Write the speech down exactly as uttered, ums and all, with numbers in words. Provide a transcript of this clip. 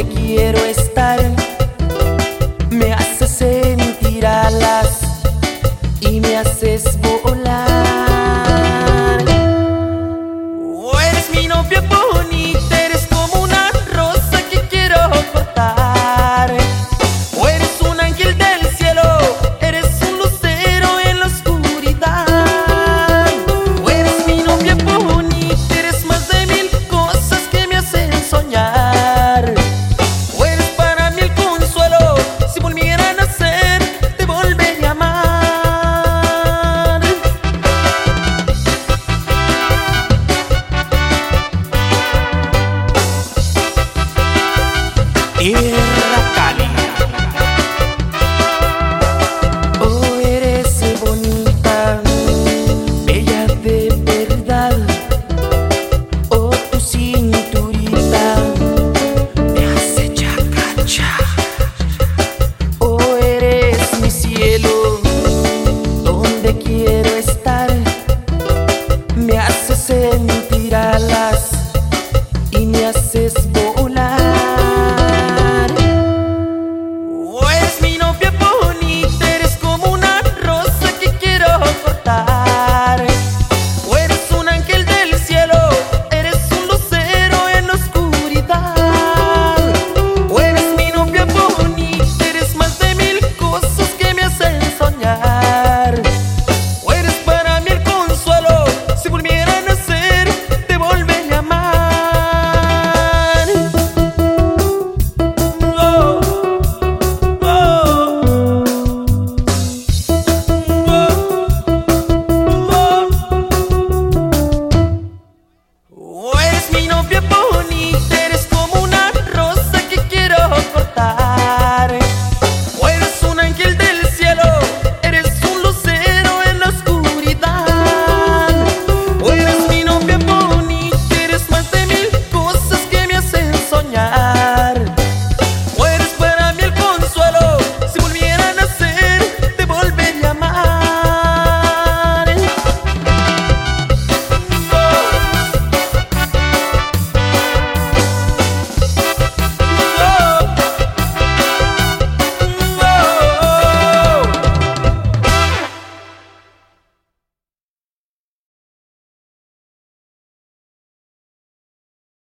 quiero estar. Me haces sentir alas y me haces volar. Oh, eres mi novia bonita, eres como una rosa que quiero cortar. Oh, eres un ángel del cielo, eres un lucero en la oscuridad. Oh, eres mi novia bonita, eres más de mil cosas que me hacen soñar. Oh, eres para mí el consuelo, si volviera a nacer te volvería a amar. Yeah.